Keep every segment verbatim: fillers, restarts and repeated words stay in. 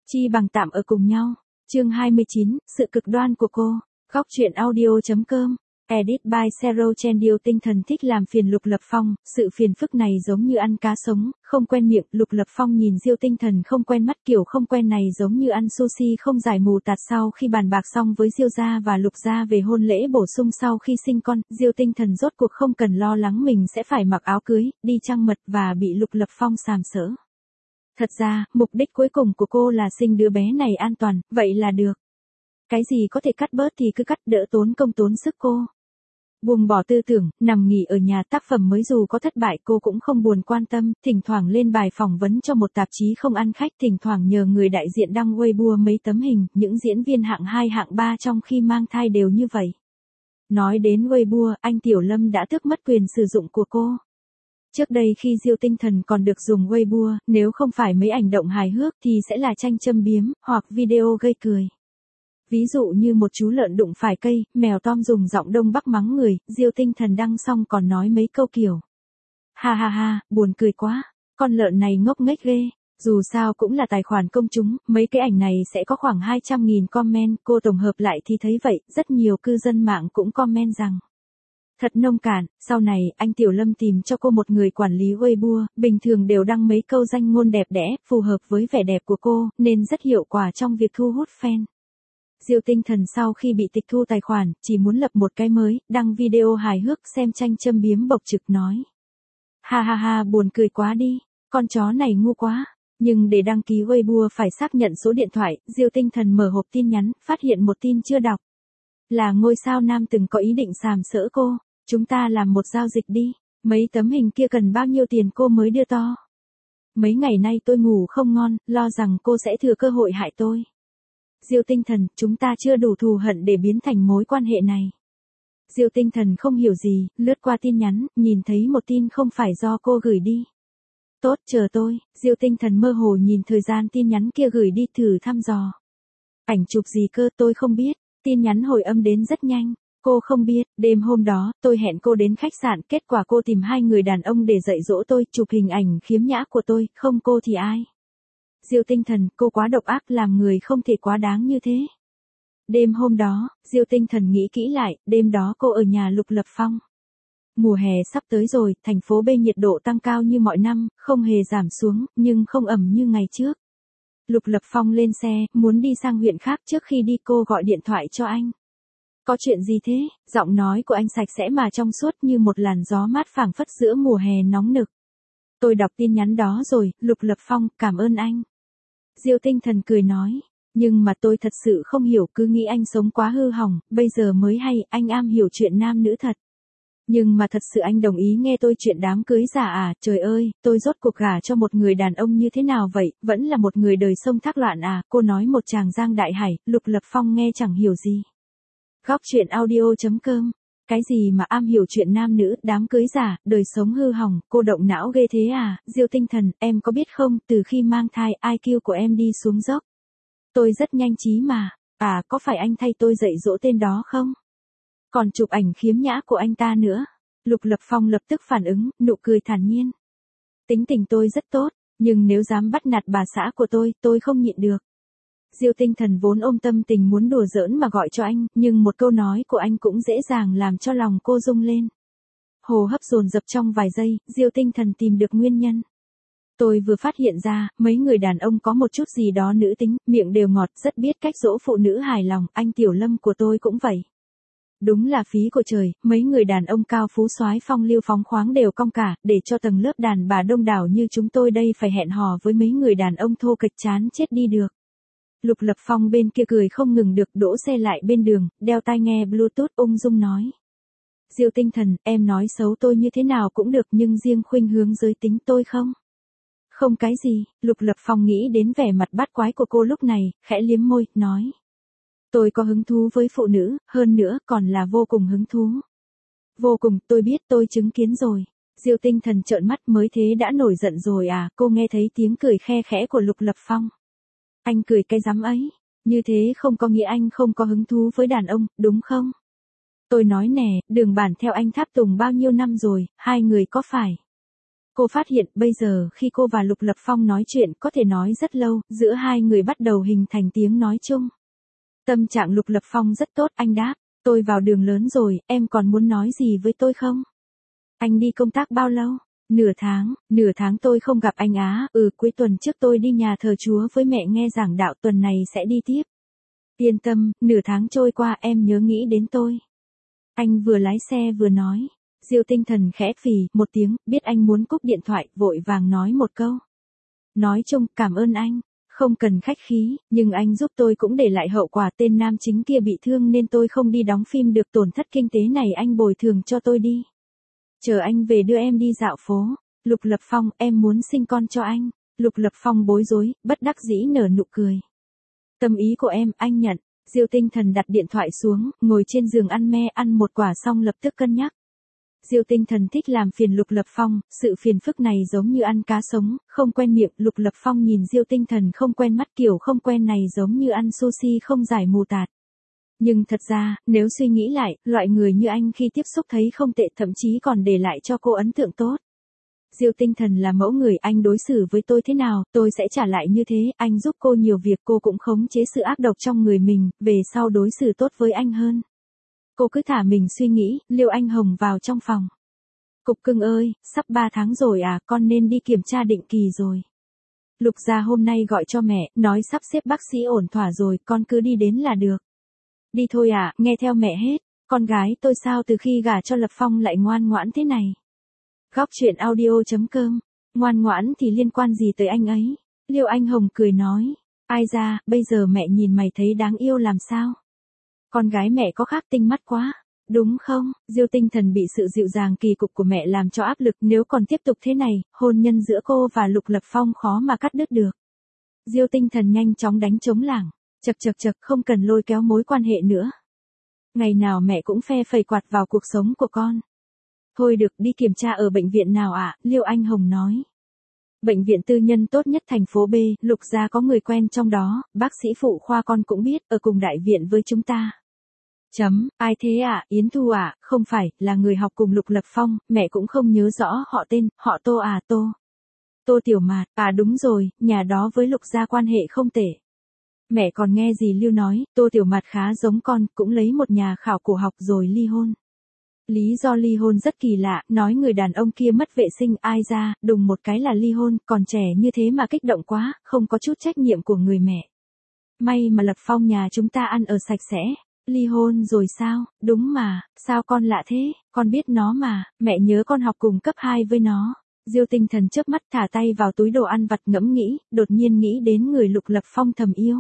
Chi bằng tạm ở cùng nhau. Chương hai mươi chín, sự cực đoan của cô. Góc truyện audio.com. Edit by Zero Chendio. Tinh thần thích làm phiền Lục Lập Phong, sự phiền phức này giống như ăn cá sống, không quen miệng. Lục Lập Phong nhìn Diêu Tinh Thần không quen mắt, kiểu không quen này giống như ăn sushi không giải mù tạt. Sau khi bàn bạc xong với Diêu gia và Lục gia về hôn lễ bổ sung sau khi sinh con, Diêu Tinh Thần rốt cuộc không cần lo lắng mình sẽ phải mặc áo cưới, đi trăng mật và bị Lục Lập Phong sàm sỡ. Thật ra, mục đích cuối cùng của cô là sinh đứa bé này an toàn, vậy là được. Cái gì có thể cắt bớt thì cứ cắt, đỡ tốn công tốn sức cô. Buông bỏ tư tưởng, nằm nghỉ ở nhà. Tác phẩm mới dù có thất bại cô cũng không buồn quan tâm, thỉnh thoảng lên bài phỏng vấn cho một tạp chí không ăn khách, thỉnh thoảng nhờ người đại diện đăng Weibo mấy tấm hình, những diễn viên hạng hai hạng ba trong khi mang thai đều như vậy. Nói đến Weibo, anh Tiểu Lâm đã tước mất quyền sử dụng của cô. Trước đây khi Diêu Tinh Thần còn được dùng Weibo, nếu không phải mấy ảnh động hài hước thì sẽ là tranh châm biếm, hoặc video gây cười. Ví dụ như một chú lợn đụng phải cây, mèo Tom dùng giọng Đông Bắc mắng người, Diêu Tinh Thần đăng xong còn nói mấy câu kiểu. Ha ha ha, buồn cười quá, con lợn này ngốc nghếch ghê. Dù sao cũng là tài khoản công chúng, mấy cái ảnh này sẽ có khoảng hai trăm nghìn comment, cô tổng hợp lại thì thấy vậy, rất nhiều cư dân mạng cũng comment rằng. Thật nông cạn. Sau này, anh Tiểu Lâm tìm cho cô một người quản lý Weibo, bình thường đều đăng mấy câu danh ngôn đẹp đẽ, phù hợp với vẻ đẹp của cô, nên rất hiệu quả trong việc thu hút fan. Diêu Tinh Thần sau khi bị tịch thu tài khoản, chỉ muốn lập một cái mới, đăng video hài hước xem tranh châm biếm bộc trực nói. Ha ha ha, buồn cười quá đi, con chó này ngu quá. Nhưng để đăng ký Weibo phải xác nhận số điện thoại, Diêu Tinh Thần mở hộp tin nhắn, phát hiện một tin chưa đọc. Là ngôi sao nam từng có ý định sàm sỡ cô. Chúng ta làm một giao dịch đi, mấy tấm hình kia cần bao nhiêu tiền cô mới đưa to. Mấy ngày nay tôi ngủ không ngon, lo rằng cô sẽ thừa cơ hội hại tôi. Diêu Tinh Thần, chúng ta chưa đủ thù hận để biến thành mối quan hệ này. Diêu Tinh Thần không hiểu gì, lướt qua tin nhắn, nhìn thấy một tin không phải do cô gửi đi. Tốt, chờ tôi. Diêu Tinh Thần mơ hồ nhìn thời gian tin nhắn kia gửi đi, thử thăm dò. Ảnh chụp gì cơ, tôi không biết. Tin nhắn hồi âm đến rất nhanh. Cô không biết, đêm hôm đó, tôi hẹn cô đến khách sạn, kết quả cô tìm hai người đàn ông để dạy dỗ tôi, chụp hình ảnh khiếm nhã của tôi, không cô thì ai? Diêu Tinh Thần, cô quá độc ác, làm người không thể quá đáng như thế. Đêm hôm đó, Diêu Tinh Thần nghĩ kỹ lại, đêm đó cô ở nhà Lục Lập Phong. Mùa hè sắp tới rồi, thành phố B nhiệt độ tăng cao như mọi năm, không hề giảm xuống, nhưng không ẩm như ngày trước. Lục Lập Phong lên xe, muốn đi sang huyện khác, trước khi đi cô gọi điện thoại cho anh. Có chuyện gì thế? Giọng nói của anh sạch sẽ mà trong suốt như một làn gió mát phảng phất giữa mùa hè nóng nực. Tôi đọc tin nhắn đó rồi, Lục Lập Phong, cảm ơn anh. Diêu Tinh Thần cười nói, nhưng mà tôi thật sự không hiểu, cứ nghĩ anh sống quá hư hỏng, bây giờ mới hay, anh am hiểu chuyện nam nữ thật. Nhưng mà thật sự anh đồng ý nghe tôi chuyện đám cưới giả à, trời ơi, tôi rốt cuộc gả cho một người đàn ông như thế nào vậy, vẫn là một người đời sông thác loạn à, cô nói một tràng giang đại hải, Lục Lập Phong nghe chẳng hiểu gì. Góc truyện audio.com. Cái gì mà am hiểu chuyện nam nữ, đám cưới giả, đời sống hư hỏng, cô động não ghê thế à? Diêu Tinh Thần, em có biết không, từ khi mang thai, i kiu của em đi xuống dốc. Tôi rất nhanh trí mà. À, có phải anh thay tôi dạy dỗ tên đó không? Còn chụp ảnh khiếm nhã của anh ta nữa. Lục Lập Phong lập tức phản ứng, nụ cười thản nhiên. Tính tình tôi rất tốt, nhưng nếu dám bắt nạt bà xã của tôi, tôi không nhịn được. Diêu Tinh Thần vốn ôm tâm tình muốn đùa giỡn mà gọi cho anh, nhưng một câu nói của anh cũng dễ dàng làm cho lòng cô rung lên. Hồ hấp dồn dập trong vài giây, Diêu Tinh Thần tìm được nguyên nhân. Tôi vừa phát hiện ra, mấy người đàn ông có một chút gì đó nữ tính, miệng đều ngọt, rất biết cách dỗ phụ nữ hài lòng, anh Tiểu Lâm của tôi cũng vậy. Đúng là phí của trời, mấy người đàn ông cao phú soái phong lưu phóng khoáng đều cong cả, để cho tầng lớp đàn bà đông đảo như chúng tôi đây phải hẹn hò với mấy người đàn ông thô kệch chán chết đi được. Lục Lập Phong bên kia cười không ngừng được, đỗ xe lại bên đường, đeo tai nghe Bluetooth ung dung nói. Diêu Tinh Thần, em nói xấu tôi như thế nào cũng được nhưng riêng khuynh hướng giới tính tôi không. Không cái gì, Lục Lập Phong nghĩ đến vẻ mặt bát quái của cô lúc này, khẽ liếm môi, nói. Tôi có hứng thú với phụ nữ, hơn nữa còn là vô cùng hứng thú. Vô cùng, tôi biết, tôi chứng kiến rồi. Diêu Tinh Thần trợn mắt, mới thế đã nổi giận rồi à, cô nghe thấy tiếng cười khe khẽ của Lục Lập Phong. Anh cười cái rắm ấy, như thế không có nghĩa anh không có hứng thú với đàn ông, đúng không? Tôi nói nè, Đường Bản theo anh tháp tùng bao nhiêu năm rồi, hai người có phải Cô phát hiện bây giờ khi cô và Lục Lập Phong nói chuyện có thể nói rất lâu, giữa hai người bắt đầu hình thành tiếng nói chung. Tâm trạng Lục Lập Phong rất tốt, anh đáp, tôi vào đường lớn rồi, em còn muốn nói gì với tôi không? Anh đi công tác bao lâu? Nửa tháng, nửa tháng tôi không gặp anh á, ừ cuối tuần trước tôi đi nhà thờ Chúa với mẹ nghe giảng đạo, tuần này sẽ đi tiếp. Yên tâm, nửa tháng trôi qua em nhớ nghĩ đến tôi. Anh vừa lái xe vừa nói. Diêu Tinh Thần khẽ phì một tiếng, biết anh muốn cúp điện thoại, vội vàng nói một câu. Nói chung, cảm ơn anh. Không cần khách khí, nhưng anh giúp tôi cũng để lại hậu quả, tên nam chính kia bị thương nên tôi không đi đóng phim được, tổn thất kinh tế này anh bồi thường cho tôi đi. Chờ anh về đưa em đi dạo phố. Lục Lập Phong, em muốn sinh con cho anh. Lục Lập Phong bối rối, bất đắc dĩ nở nụ cười. Tâm ý của em, anh nhận. Diêu Tinh Thần đặt điện thoại xuống, ngồi trên giường ăn me, ăn một quả xong lập tức cân nhắc. Diêu Tinh Thần thích làm phiền Lục Lập Phong, sự phiền phức này giống như ăn cá sống, không quen miệng. Lục Lập Phong nhìn Diêu Tinh Thần không quen mắt, kiểu không quen này giống như ăn sushi không giải mù tạt. Nhưng thật ra, nếu suy nghĩ lại, loại người như anh khi tiếp xúc thấy không tệ, thậm chí còn để lại cho cô ấn tượng tốt. Diêu Tinh Thần là mẫu người, anh đối xử với tôi thế nào, tôi sẽ trả lại như thế, anh giúp cô nhiều việc, cô cũng khống chế sự ác độc trong người mình, về sau đối xử tốt với anh hơn. Cô cứ thả mình suy nghĩ, Liêu Anh Hồng vào trong phòng. Cục cưng ơi, sắp ba tháng rồi à, con nên đi kiểm tra định kỳ rồi. Lục gia hôm nay gọi cho mẹ, nói sắp xếp bác sĩ ổn thỏa rồi, con cứ đi đến là được. Đi thôi à, nghe theo mẹ hết, con gái tôi sao từ khi gả cho Lập Phong lại ngoan ngoãn thế này. Góc truyện audio chấm com, ngoan ngoãn thì liên quan gì tới anh ấy. Liêu Anh Hồng cười nói, ai ra, bây giờ mẹ nhìn mày thấy đáng yêu làm sao? Con gái mẹ có khác tinh mắt quá, đúng không? Diêu Tinh Thần bị sự dịu dàng kỳ cục của mẹ làm cho áp lực, nếu còn tiếp tục thế này, hôn nhân giữa cô và Lục Lập Phong khó mà cắt đứt được. Diêu Tinh Thần nhanh chóng đánh trống lảng, chật chật chật, không cần lôi kéo mối quan hệ nữa. Ngày nào mẹ cũng phe phẩy quạt vào cuộc sống của con. Thôi được, đi kiểm tra ở bệnh viện nào ạ? À? Liêu Anh Hồng nói. Bệnh viện tư nhân tốt nhất thành phố B, Lục gia có người quen trong đó, bác sĩ phụ khoa con cũng biết, ở cùng đại viện với chúng ta. Chấm, ai thế ạ? À? Yến Thu ạ? À? Không phải, là người học cùng Lục Lập Phong, mẹ cũng không nhớ rõ họ tên, họ Tô à, Tô. Tô Tiểu Mạt, à đúng rồi, nhà đó với Lục gia quan hệ không tệ. Mẹ còn nghe gì Lưu nói, Tô Tiểu Mạt khá giống con, cũng lấy một nhà khảo cổ học rồi ly hôn. Lý do ly hôn rất kỳ lạ, nói người đàn ông kia mất vệ sinh, ai ra, đùng một cái là ly hôn, còn trẻ như thế mà kích động quá, không có chút trách nhiệm của người mẹ. May mà Lập Phong nhà chúng ta ăn ở sạch sẽ. Ly hôn rồi sao? Đúng mà, sao con lạ thế, con biết nó mà, mẹ nhớ con học cùng cấp hai với nó. Diêu Tinh Thần chớp mắt thả tay vào túi đồ ăn vặt ngẫm nghĩ, đột nhiên nghĩ đến người Lục Lập Phong thầm yêu.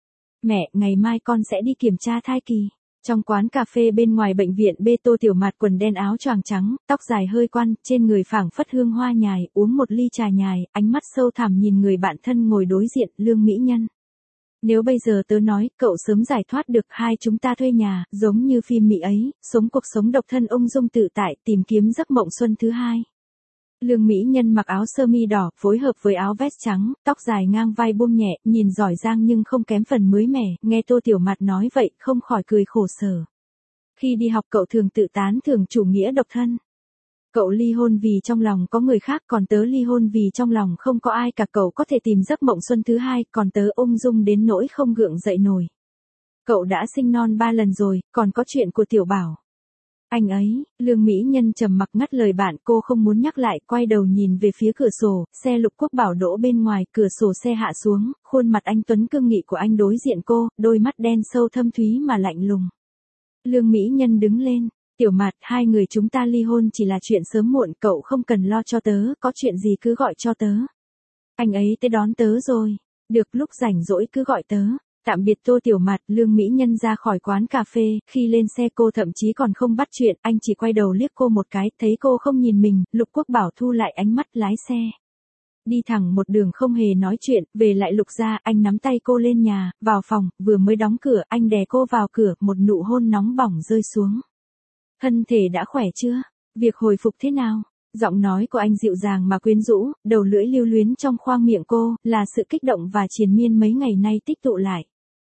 Mẹ, ngày mai con sẽ đi kiểm tra thai kỳ. Trong quán cà phê bên ngoài bệnh viện B, Tô Tiểu Mạt quần đen áo choàng trắng, tóc dài hơi quăn, trên người phảng phất hương hoa nhài, uống một ly trà nhài, ánh mắt sâu thẳm nhìn người bạn thân ngồi đối diện, Lương Mỹ Nhân. Nếu bây giờ tớ nói, cậu sớm giải thoát được, hai chúng ta thuê nhà, giống như phim Mỹ ấy, sống cuộc sống độc thân ung dung tự tại, tìm kiếm giấc mộng xuân thứ hai. Lương Mỹ Nhân mặc áo sơ mi đỏ, phối hợp với áo vest trắng, tóc dài ngang vai buông nhẹ, nhìn giỏi giang nhưng không kém phần mới mẻ, nghe Tô Tiểu Mạt nói vậy, không khỏi cười khổ sở. Khi đi học cậu thường tự tán thưởng chủ nghĩa độc thân. Cậu ly hôn vì trong lòng có người khác, còn tớ ly hôn vì trong lòng không có ai cả, cậu có thể tìm giấc mộng xuân thứ hai, còn tớ ung dung đến nỗi không gượng dậy nổi. Cậu đã sinh non ba lần rồi, còn có chuyện của Tiểu Bảo. Anh ấy, Lương Mỹ Nhân trầm mặc ngắt lời bạn, cô không muốn nhắc lại, quay đầu nhìn về phía cửa sổ, xe Lục Quốc Bảo đỗ bên ngoài, cửa sổ xe hạ xuống, khuôn mặt anh tuấn cương nghị của anh đối diện cô, đôi mắt đen sâu thâm thúy mà lạnh lùng. Lương Mỹ Nhân đứng lên, Tiểu Mạt, hai người chúng ta ly hôn chỉ là chuyện sớm muộn, cậu không cần lo cho tớ, có chuyện gì cứ gọi cho tớ. Anh ấy tới đón tớ rồi, được, lúc rảnh rỗi cứ gọi tớ. Tạm biệt Tô Tiểu Mạt, Lương Mỹ Nhân ra khỏi quán cà phê, khi lên xe cô thậm chí còn không bắt chuyện, anh chỉ quay đầu liếc cô một cái, thấy cô không nhìn mình, Lục Quốc Bảo thu lại ánh mắt lái xe. Đi thẳng một đường không hề nói chuyện, về lại Lục gia, anh nắm tay cô lên nhà, vào phòng, vừa mới đóng cửa, anh đè cô vào cửa, một nụ hôn nóng bỏng rơi xuống. Thân thể đã khỏe chưa? Việc hồi phục thế nào? Giọng nói của anh dịu dàng mà quyến rũ, đầu lưỡi lưu luyến trong khoang miệng cô, là sự kích động và triền miên mấy ngày nay tích tụ lại.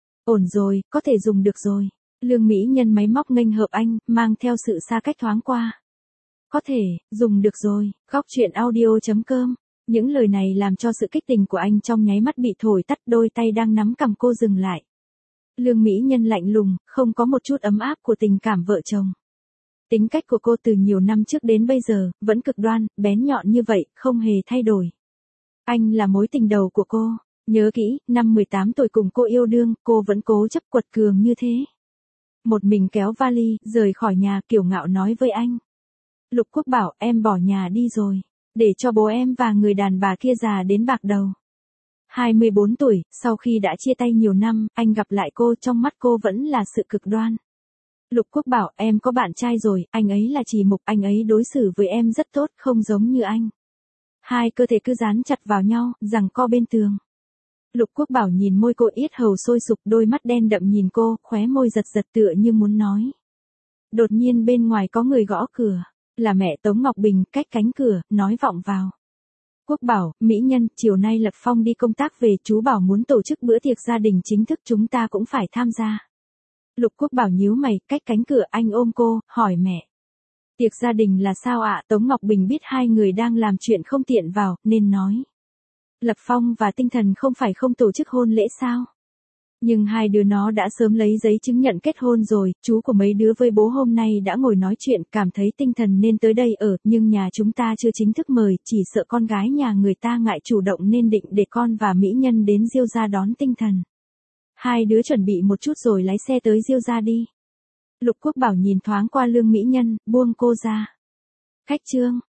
Ổn rồi, có thể dùng được rồi. Lương Mỹ Nhân máy móc nghênh hợp anh, mang theo sự xa cách thoáng qua. Có thể, dùng được rồi, góc chuyện audio.com. Những lời này làm cho sự kích tình của anh trong nháy mắt bị thổi tắt, đôi tay đang nắm cằm cô dừng lại. Lương mỹ nhân lạnh lùng, không có một chút ấm áp của tình cảm vợ chồng. Tính cách của cô từ nhiều năm trước đến bây giờ, vẫn cực đoan, bén nhọn như vậy, không hề thay đổi. Anh là mối tình đầu của cô. Nhớ kỹ, năm mười tám tuổi cùng cô yêu đương, cô vẫn cố chấp quật cường như thế. Một mình kéo vali, rời khỏi nhà, kiêu ngạo nói với anh. Lục Quốc Bảo, em bỏ nhà đi rồi. Để cho bố em và người đàn bà kia già đến bạc đầu. hai mươi bốn tuổi, sau khi đã chia tay nhiều năm, anh gặp lại cô, trong mắt cô vẫn là sự cực đoan. Lục Quốc Bảo, em có bạn trai rồi, anh ấy là Trì Mục, anh ấy đối xử với em rất tốt, không giống như anh. Hai cơ thể cứ dán chặt vào nhau, giằng co bên tường. Lục Quốc Bảo nhìn môi cô, yết hầu sôi sục, đôi mắt đen đậm nhìn cô, khóe môi giật giật tựa như muốn nói. Đột nhiên bên ngoài có người gõ cửa. Là mẹ Tống Ngọc Bình, cách cánh cửa, nói vọng vào. Quốc Bảo, mỹ nhân, chiều nay Lập Phong đi công tác về, chú bảo muốn tổ chức bữa tiệc gia đình chính thức, chúng ta cũng phải tham gia. Lục Quốc Bảo nhíu mày, cách cánh cửa, anh ôm cô, hỏi mẹ. Tiệc gia đình là sao ạ? Tống Ngọc Bình biết hai người đang làm chuyện không tiện vào, nên nói. Lập Phong và Tinh Thần không phải không tổ chức hôn lễ sao? Nhưng hai đứa nó đã sớm lấy giấy chứng nhận kết hôn rồi, chú của mấy đứa với bố hôm nay đã ngồi nói chuyện, cảm thấy Tinh Thần nên tới đây ở, nhưng nhà chúng ta chưa chính thức mời, chỉ sợ con gái nhà người ta ngại chủ động nên định để con và mỹ nhân đến Diêu gia đón Tinh Thần. Hai đứa chuẩn bị một chút rồi lái xe tới Diêu gia đi. Lục Quốc Bảo nhìn thoáng qua Lương mỹ nhân, buông cô ra. Khách trương,